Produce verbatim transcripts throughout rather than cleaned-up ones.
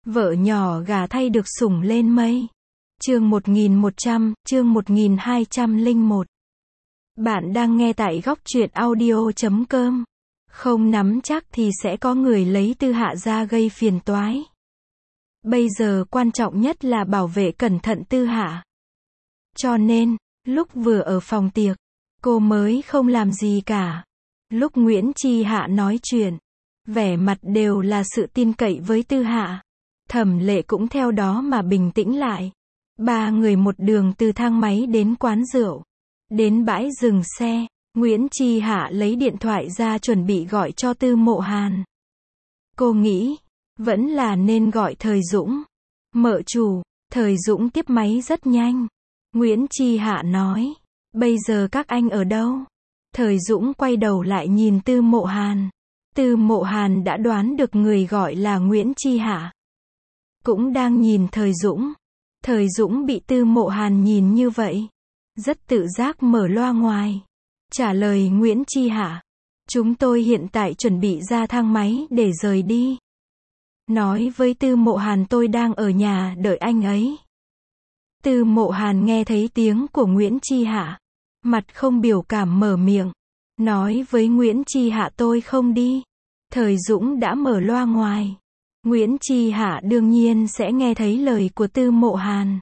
Vợ nhỏ gả thay được sủng lên mây. Chương một nghìn một trăm, chương một nghìn hai trăm lẻ một. Bạn đang nghe tại góc truyện audio chấm com. Không nắm chắc thì sẽ có người lấy Tư Hạ ra gây phiền toái. Bây giờ quan trọng nhất là bảo vệ cẩn thận Tư Hạ. Cho nên, lúc vừa ở phòng tiệc, cô mới không làm gì cả. Lúc Nguyễn Chi Hạ nói chuyện, vẻ mặt đều là sự tin cậy với Tư Hạ. Thẩm Lệ cũng theo đó mà bình tĩnh lại. Ba người một đường từ thang máy đến quán rượu, đến bãi dừng xe. Nguyễn Chi Hạ lấy điện thoại ra chuẩn bị gọi cho Tư Mộ Hàn. Cô nghĩ, vẫn là nên gọi Thời Dũng. Mợ chủ. Thời Dũng tiếp máy rất nhanh. Nguyễn Chi Hạ nói, bây giờ các anh ở đâu? Thời Dũng quay đầu lại nhìn Tư Mộ Hàn. Tư Mộ Hàn đã đoán được người gọi là Nguyễn Chi Hạ. Cũng đang nhìn Thời Dũng. Thời Dũng bị Tư Mộ Hàn nhìn như vậy, rất tự giác mở loa ngoài. Trả lời Nguyễn Chi Hạ, chúng tôi hiện tại chuẩn bị ra thang máy để rời đi. Nói với Tư Mộ Hàn tôi đang ở nhà đợi anh ấy. Tư Mộ Hàn nghe thấy tiếng của Nguyễn Chi Hạ, mặt không biểu cảm mở miệng, nói với Nguyễn Chi Hạ tôi không đi. Thời Dũng đã mở loa ngoài. Nguyễn Chi Hạ đương nhiên sẽ nghe thấy lời của Tư Mộ Hàn.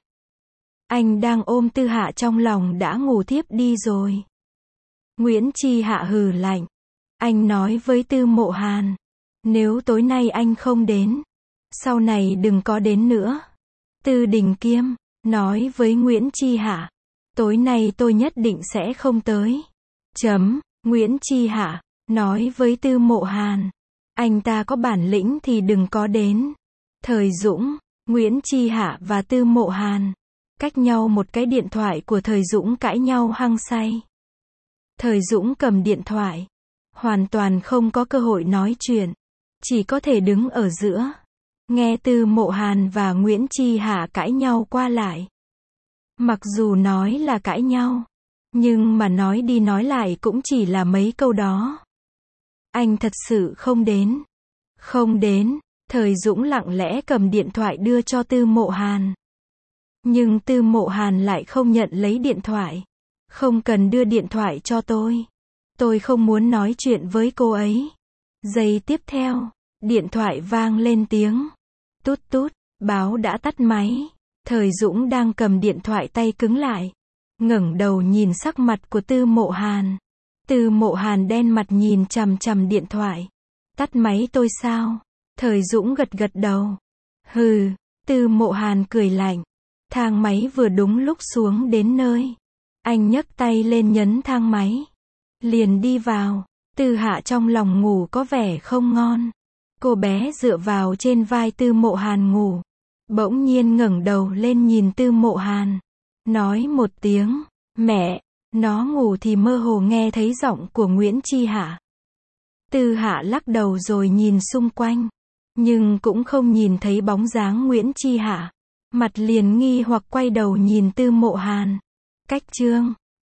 Anh đang ôm Tư Hạ trong lòng đã ngủ thiếp đi rồi. Nguyễn Chi Hạ hừ lạnh. Anh nói với Tư Mộ Hàn, nếu tối nay anh không đến, sau này đừng có đến nữa. Tư Đình Kiêm nói với Nguyễn Chi Hạ, tối nay tôi nhất định sẽ không tới. Chấm. Nguyễn Chi Hạ nói với Tư Mộ Hàn, anh ta có bản lĩnh thì đừng có đến. Thời Dũng, Nguyễn Chi Hạ và Tư Mộ Hàn cách nhau một cái điện thoại của Thời Dũng cãi nhau hăng say. Thời Dũng cầm điện thoại, hoàn toàn không có cơ hội nói chuyện, chỉ có thể đứng ở giữa, nghe Tư Mộ Hàn và Nguyễn Chi Hạ cãi nhau qua lại. Mặc dù nói là cãi nhau, nhưng mà nói đi nói lại cũng chỉ là mấy câu đó. Anh thật sự không đến. Không đến. Thời Dũng lặng lẽ cầm điện thoại đưa cho Tư Mộ Hàn. Nhưng Tư Mộ Hàn lại không nhận lấy điện thoại. Không cần đưa điện thoại cho tôi. Tôi không muốn nói chuyện với cô ấy. Giây tiếp theo, điện thoại vang lên tiếng. Tút tút, báo đã tắt máy. Thời Dũng đang cầm điện thoại tay cứng lại. Ngẩng đầu nhìn sắc mặt của Tư Mộ Hàn. Tư Mộ Hàn đen mặt nhìn chằm chằm điện thoại. Tắt máy tôi sao? Thời Dũng gật gật đầu. Hừ. Tư Mộ Hàn cười lạnh. Thang máy vừa đúng lúc xuống đến nơi. Anh nhấc tay lên nhấn thang máy. Liền đi vào. Tư Hạ trong lòng ngủ có vẻ không ngon. Cô bé dựa vào trên vai Tư Mộ Hàn ngủ. Bỗng nhiên ngẩng đầu lên nhìn Tư Mộ Hàn. Nói một tiếng, mẹ. Nó ngủ thì mơ hồ nghe thấy giọng của Nguyễn Chi Hạ. Tư Hạ lắc đầu rồi nhìn xung quanh, nhưng cũng không nhìn thấy bóng dáng Nguyễn Chi Hạ. Mặt liền nghi hoặc quay đầu nhìn Tư Mộ Hàn. Cách chương